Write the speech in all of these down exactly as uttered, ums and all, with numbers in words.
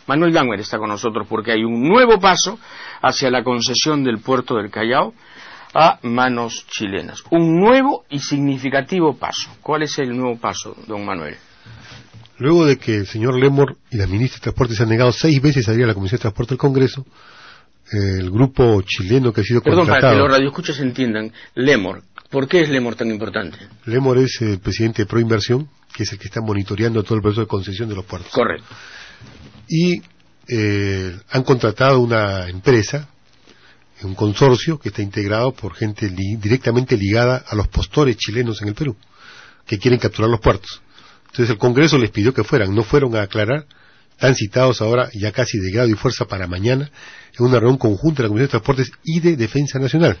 Manuel Dangmer está con nosotros porque hay un nuevo paso hacia la concesión del puerto del Callao a manos chilenas. Un nuevo y significativo paso. ¿Cuál es el nuevo paso, don Manuel? Luego de que el señor Lemor y la ministra de Transporte se han negado seis veces a ir a la Comisión de Transporte del Congreso, eh, el grupo chileno que ha sido Perdón, contratado... Perdón, para que los radioescuchas entiendan, Lemor, ¿por qué es Lemor tan importante? Lemor es el presidente de Proinversión, que es el que está monitoreando todo el proceso de concesión de los puertos. Correcto. Y eh, han contratado una empresa, un consorcio que está integrado por gente li directamente ligada a los postores chilenos en el Perú, que quieren capturar los puertos. Entonces el Congreso les pidió que fueran, no fueron a aclarar, están citados ahora ya casi de grado y fuerza para mañana, en una reunión conjunta de la Comisión de Transportes y de Defensa Nacional.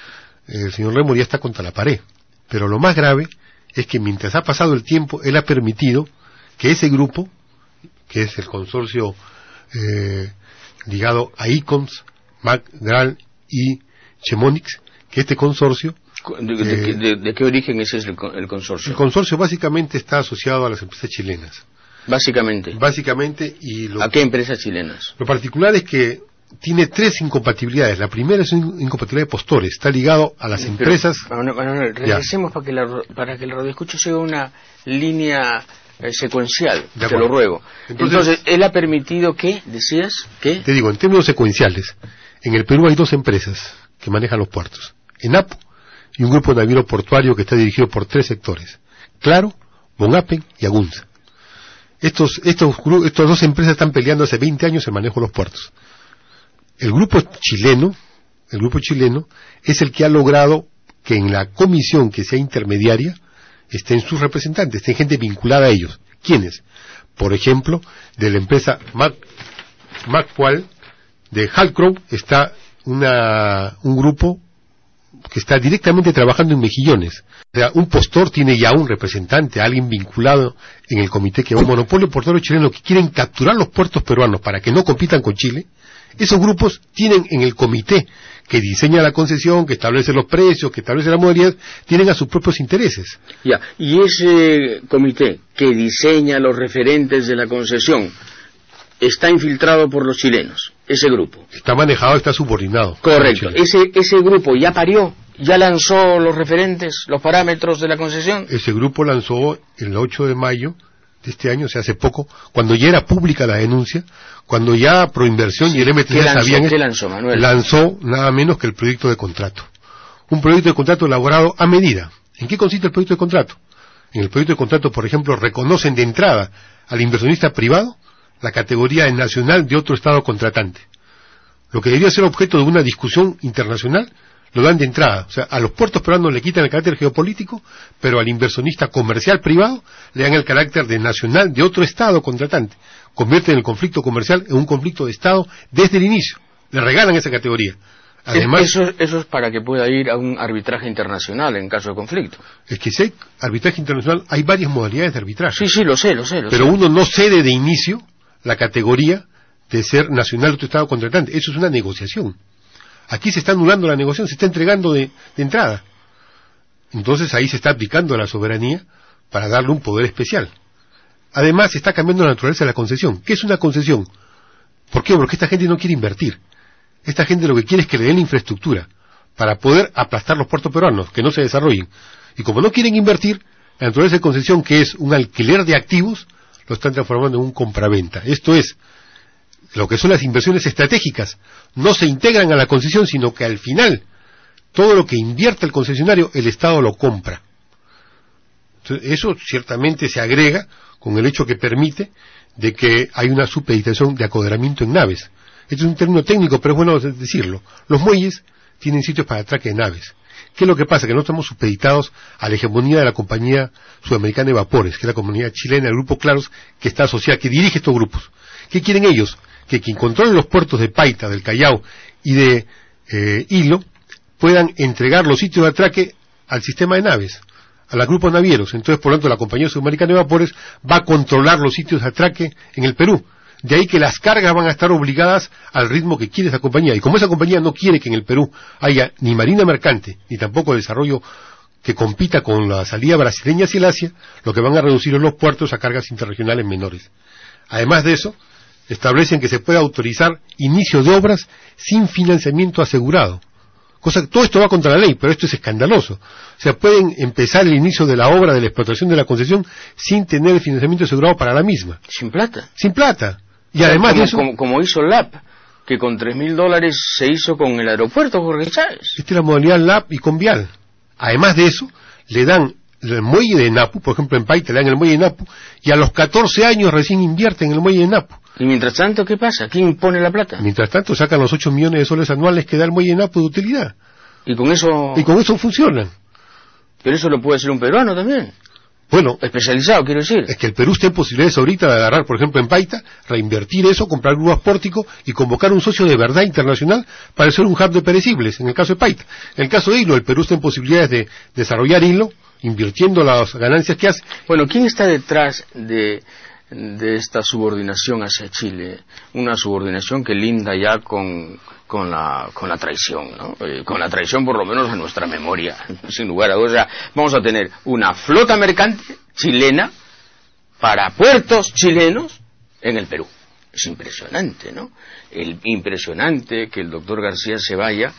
El señor Lemor ya está contra la pared, pero lo más grave es que mientras ha pasado el tiempo, él ha permitido que ese grupo, que es el consorcio eh, ligado a ICOMS, McGrath y Chemonix, que este consorcio... ¿De, de, eh, de, de qué origen ese es el, el consorcio? El consorcio básicamente está asociado a las empresas chilenas. Básicamente. Básicamente, y lo, ¿A qué empresas chilenas? Lo particular es que tiene tres incompatibilidades. La primera es una incompatibilidad de postores, está ligado a las Pero, empresas... Bueno, bueno, regresemos para que, la, para que el radioescucho siga una línea eh, secuencial, te lo ruego. Entonces, Entonces, él ha permitido que, decías, que... Te digo, en términos secuenciales, en el Perú hay dos empresas que manejan los puertos. ENAPO y un grupo naviero portuario que está dirigido por tres sectores: Claro, Bonapen y Agunza. Estos, estos, estas dos empresas están peleando hace veinte años el manejo de los puertos. El grupo chileno, el grupo chileno es el que ha logrado que en la comisión que sea intermediaria estén sus representantes, estén gente vinculada a ellos. ¿Quiénes? Por ejemplo, de la empresa Mac, Macqual, de Halcrow, está una, un grupo que está directamente trabajando en Mejillones. O sea, un postor tiene ya un representante, alguien vinculado en el comité que va a un monopolio portuario chileno que quieren capturar los puertos peruanos para que no compitan con Chile. Esos grupos tienen en el comité que diseña la concesión, que establece los precios, que establece la modalidad, tienen a sus propios intereses. Ya, y ese comité que diseña los referentes de la concesión está infiltrado por los chilenos, ese grupo. Está manejado, está subordinado. Correcto. Ese, ese grupo ya parió, ya lanzó los referentes, los parámetros de la concesión. Ese grupo lanzó el ocho de mayo de este año, o sea, hace poco, cuando ya era pública la denuncia, cuando ya Proinversión sí, y el M T S sabían... ¿Qué lanzó, Manuel? Lanzó nada menos que el proyecto de contrato. Un proyecto de contrato elaborado a medida. ¿En qué consiste el proyecto de contrato? En el proyecto de contrato, por ejemplo, reconocen de entrada al inversionista privado la categoría de nacional de otro Estado contratante. Lo que debería ser objeto de una discusión internacional, lo dan de entrada. O sea, a los puertos peruanos le quitan el carácter geopolítico, pero al inversionista comercial privado le dan el carácter de nacional de otro Estado contratante. Convierten el conflicto comercial en un conflicto de Estado desde el inicio. Le regalan esa categoría. Además, eso, eso es para que pueda ir a un arbitraje internacional en caso de conflicto. Es que si hay arbitraje internacional, hay varias modalidades de arbitraje. Sí, sí, lo sé, lo sé. Lo pero sé. uno no cede de inicio la categoría de ser nacional de otro Estado contratante. Eso es una negociación. Aquí se está anulando la negociación, se está entregando de, de entrada. Entonces ahí se está aplicando la soberanía para darle un poder especial. Además se está cambiando la naturaleza de la concesión. ¿Qué es una concesión? ¿Por qué? Porque esta gente no quiere invertir. Esta gente lo que quiere es que le den la infraestructura para poder aplastar los puertos peruanos, que no se desarrollen. Y como no quieren invertir, la naturaleza de concesión, que es un alquiler de activos, lo están transformando en un compraventa. Esto es, lo que son las inversiones estratégicas, no se integran a la concesión, sino que al final, todo lo que invierte el concesionario, el Estado lo compra. Entonces, eso ciertamente se agrega con el hecho que permite de que hay una supeditación de acoderamiento en naves. Esto es un término técnico, pero es bueno decirlo. Los muelles tienen sitios para atraque de naves. ¿Qué es lo que pasa? Que no estamos supeditados a la hegemonía de la compañía sudamericana de vapores, que es la compañía chilena, el Grupo Claros, que está asociada, que dirige estos grupos. ¿Qué quieren ellos? Que quien controle los puertos de Paita, del Callao y de eh, Hilo puedan entregar los sitios de atraque al sistema de naves, a los grupos navieros. Entonces, por lo tanto, la compañía sudamericana de vapores va a controlar los sitios de atraque en el Perú. De ahí que las cargas van a estar obligadas al ritmo que quiere esa compañía. Y como esa compañía no quiere que en el Perú haya ni marina mercante, ni tampoco desarrollo que compita con la salida brasileña hacia el Asia, lo que van a reducir en los puertos a cargas interregionales menores. Además de eso, establecen que se puede autorizar inicio de obras sin financiamiento asegurado. Cosa que todo esto va contra la ley, pero esto es escandaloso. O sea, pueden empezar el inicio de la obra de la explotación de la concesión sin tener el financiamiento asegurado para la misma. Sin plata. Sin plata. Y además como, de eso... Como, como hizo L A P, que con tres mil dólares se hizo con el aeropuerto Jorge Chávez. Esta es la modalidad L A P y con Vial. Además de eso, le dan el muelle de Napu, por ejemplo en Paita le dan el muelle de Napu, y a los catorce años recién invierten en el muelle de Napu. Y mientras tanto, ¿qué pasa? ¿Quién pone la plata? Mientras tanto sacan los ocho millones de soles anuales que da el muelle de Napu de utilidad. Y con eso... Y con eso funcionan. Pero eso lo puede hacer un peruano también. Bueno, especializado, quiero decir. Es que el Perú está en posibilidades ahorita de agarrar, por ejemplo, en Paita, reinvertir eso, comprar grúas pórtico y convocar un socio de verdad internacional para hacer un hub de perecibles, en el caso de Paita. En el caso de Hilo, el Perú está en posibilidades de desarrollar Hilo, invirtiendo las ganancias que hace. Bueno, ¿quién está detrás de, de esta subordinación hacia Chile? Una subordinación que linda ya con, con, la, con la traición, ¿no? Eh, con la traición por lo menos en nuestra memoria, sin lugar a dudas. O sea, vamos a tener una flota mercante chilena para puertos chilenos en el Perú. Es impresionante, ¿no? El, impresionante que el doctor García se vaya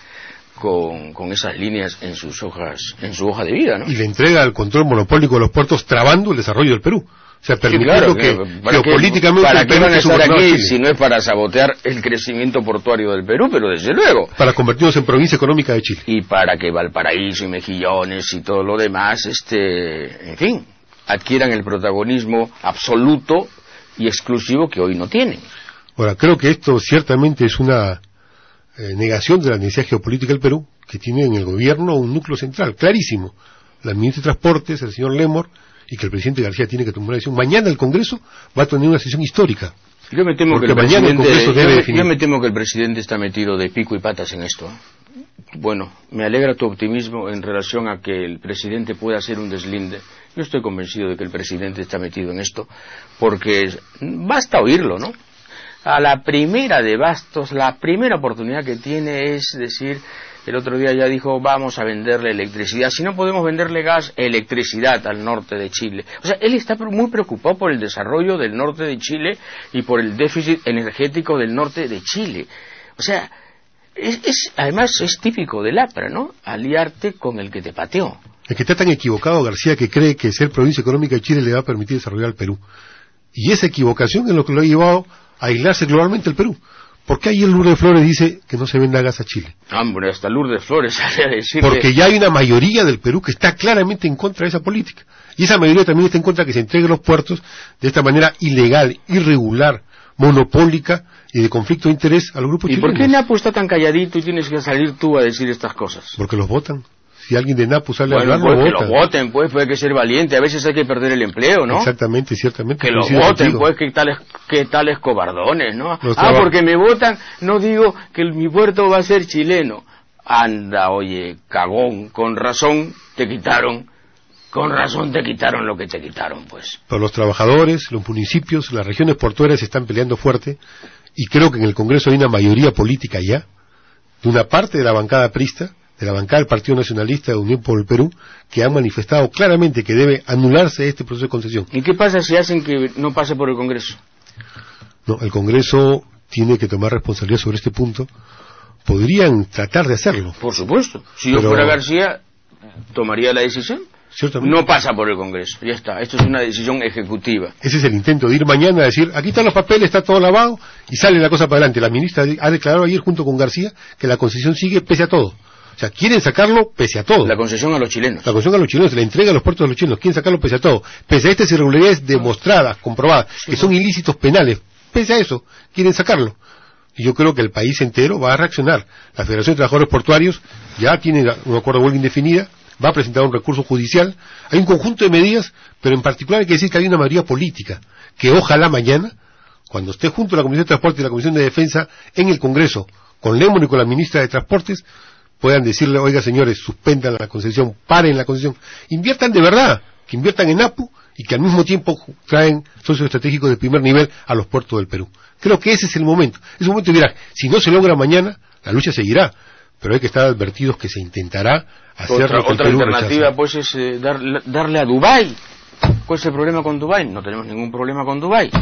Con, con esas líneas en sus hojas, en su hoja de vida, ¿no? Y le entrega el control monopólico de los puertos trabando el desarrollo del Perú. O sea, permitiendo sí, claro, que, que geopolíticamente... ¿Para qué van a estar aquí si no es para sabotear el crecimiento portuario del Perú? Pero desde luego. Para convertirnos en provincia económica de Chile. Y para que Valparaíso y Mejillones y todo lo demás, este, en fin, adquieran el protagonismo absoluto y exclusivo que hoy no tienen. Ahora, creo que esto ciertamente es una... Eh, negación de la necesidad geopolítica del Perú, que tiene en el gobierno un núcleo central, clarísimo, la ministra de Transportes, el señor Lemor, y que el presidente García tiene que tomar una decisión. Mañana el Congreso va a tener una sesión histórica. Yo me temo, que el, mañana el Congreso debe yo, definir. Yo me temo que el presidente está metido de pico y patas en esto. Bueno, me alegra tu optimismo en relación a que el presidente pueda hacer un deslinde. Yo estoy convencido de que el presidente está metido en esto, porque basta oírlo, ¿no? A la primera de Bastos, la primera oportunidad que tiene es decir, el otro día ya dijo, vamos a venderle electricidad, si no podemos venderle gas, electricidad al norte de Chile. O sea, él está muy preocupado por el desarrollo del norte de Chile y por el déficit energético del norte de Chile. O sea, es, es además es típico del APRA, ¿no? Aliarte con el que te pateó. Es que está tan equivocado García que cree que ser provincia económica de Chile le va a permitir desarrollar el Perú. Y esa equivocación es lo que lo ha llevado a aislarse globalmente el Perú. ¿Por qué ahí el Lourdes Flores dice que no se venda gas a Chile? Hombre, hasta Lourdes Flores sale a decir... Porque ya hay una mayoría del Perú que está claramente en contra de esa política. Y esa mayoría también está en contra de que se entreguen los puertos de esta manera ilegal, irregular, monopólica y de conflicto de interés a los grupos chilenos. ¿Y por qué Napo está tan calladito y tienes que salir tú a decir estas cosas? Porque los votan. Si alguien de Napo sale bueno, a hablar, pues lo que lo voten, pues, puede que ser valiente, a veces hay que perder el empleo, ¿no? Exactamente, ciertamente. Que lo voten, pues, que tales, que tales cobardones, ¿no? Los ah, porque me votan, no digo que mi puerto va a ser chileno. Anda, oye, cagón, con razón te quitaron, con razón te quitaron lo que te quitaron, pues. Pero los trabajadores, los municipios, las regiones portuarias se están peleando fuerte, y creo que en el Congreso hay una mayoría política ya, de una parte de la bancada prista, de la bancada del Partido Nacionalista de Unión por el Perú, que han manifestado claramente que debe anularse este proceso de concesión. ¿Y qué pasa si hacen que no pase por el Congreso? No, el Congreso tiene que tomar responsabilidad sobre este punto. Podrían tratar de hacerlo. Por supuesto. Si yo fuera García, tomaría la decisión. No pasa por el Congreso, ya está. Esto es una decisión ejecutiva. Ese es el intento de ir mañana a decir, aquí están los papeles, está todo lavado, y sale la cosa para adelante. La ministra ha declarado ayer junto con García que la concesión sigue pese a todo. O sea, quieren sacarlo pese a todo. La concesión a los chilenos. La concesión a los chilenos, se la entrega a los puertos de los chilenos. Quieren sacarlo pese a todo. Pese a estas irregularidades demostradas, comprobadas, que son ilícitos penales. Pese a eso, quieren sacarlo. Y yo creo que el país entero va a reaccionar. La Federación de Trabajadores Portuarios ya tiene un acuerdo de huelga indefinida, va a presentar un recurso judicial. Hay un conjunto de medidas, pero en particular hay que decir que hay una mayoría política, que ojalá mañana, cuando esté junto a la Comisión de Transporte y la Comisión de Defensa en el Congreso, con Lemon y con la ministra de Transportes, puedan decirle, oiga señores, suspendan la concesión, paren la concesión, inviertan de verdad, que inviertan en Apu y que al mismo tiempo traen socios estratégicos de primer nivel a los puertos del Perú. Creo que ese es el momento. Es un momento de mirar, si no se logra mañana, la lucha seguirá, pero hay que estar advertidos que se intentará hacer otra, lo que otra el Perú alternativa rechaza. Pues es eh, dar, darle a Dubái. ¿Cuál es el problema con Dubái? No tenemos ningún problema con Dubái.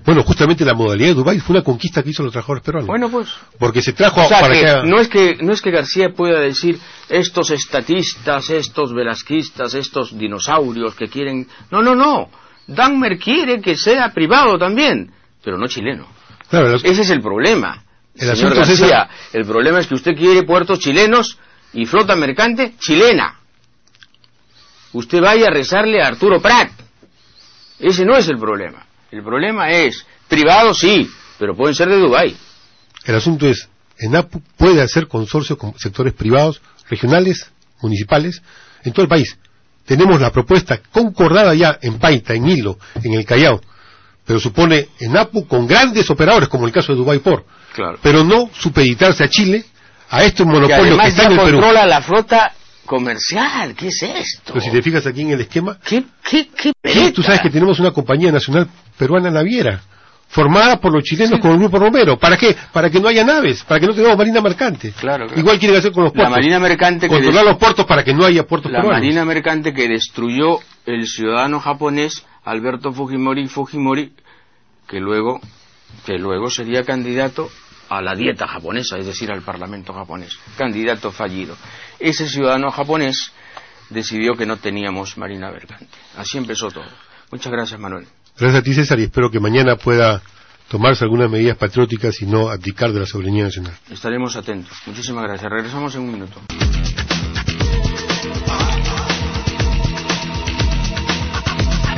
Bueno, justamente la modalidad de Dubái fue una conquista que hizo los trabajadores peruanos. Bueno, pues. Porque se trajo o sea, para que que... No es que no es que García pueda decir estos estatistas, estos velasquistas, estos dinosaurios que quieren... No, no, no. Dahmer quiere que sea privado también, pero no chileno. Claro, los... Ese es el problema. El Señor asunto García, es esa... el problema es que usted quiere puertos chilenos y flota mercante chilena. Usted vaya a rezarle a Arturo Prat. Ese no es el problema. El problema es, privado sí, pero pueden ser de Dubái. El asunto es, ENAPU puede hacer consorcios con sectores privados, regionales, municipales, en todo el país. Tenemos la propuesta concordada ya en Paita, en Hilo, en el Callao, pero supone ENAPU con grandes operadores, como el caso de Dubái Port, claro. Pero no supeditarse a Chile, a estos monopolios que, que están en el Perú. Controla la flota comercial. ¿Qué es esto? Pero si te fijas aquí en el esquema, ¿Qué, qué, qué ¿qué? Tú sabes que tenemos una compañía nacional peruana naviera, formada por los chilenos sí. Con el Grupo Romero. ¿Para qué? Para que no haya naves, para que no tengamos marina mercante. Claro, claro. Igual quieren hacer con los puertos. La marina mercante que controlar los puertos para que no haya puertos La peruanos. marina mercante que destruyó el ciudadano japonés Alberto Fujimori Fujimori, que luego, que luego sería candidato a la dieta japonesa, es decir, al parlamento japonés. Candidato fallido. Ese ciudadano japonés decidió que no teníamos marina mercante. Así empezó todo. Muchas gracias, Manuel. Gracias a ti, César, y espero que mañana pueda tomarse algunas medidas patrióticas y no abdicar de la soberanía nacional. Estaremos atentos. Muchísimas gracias. Regresamos en un minuto.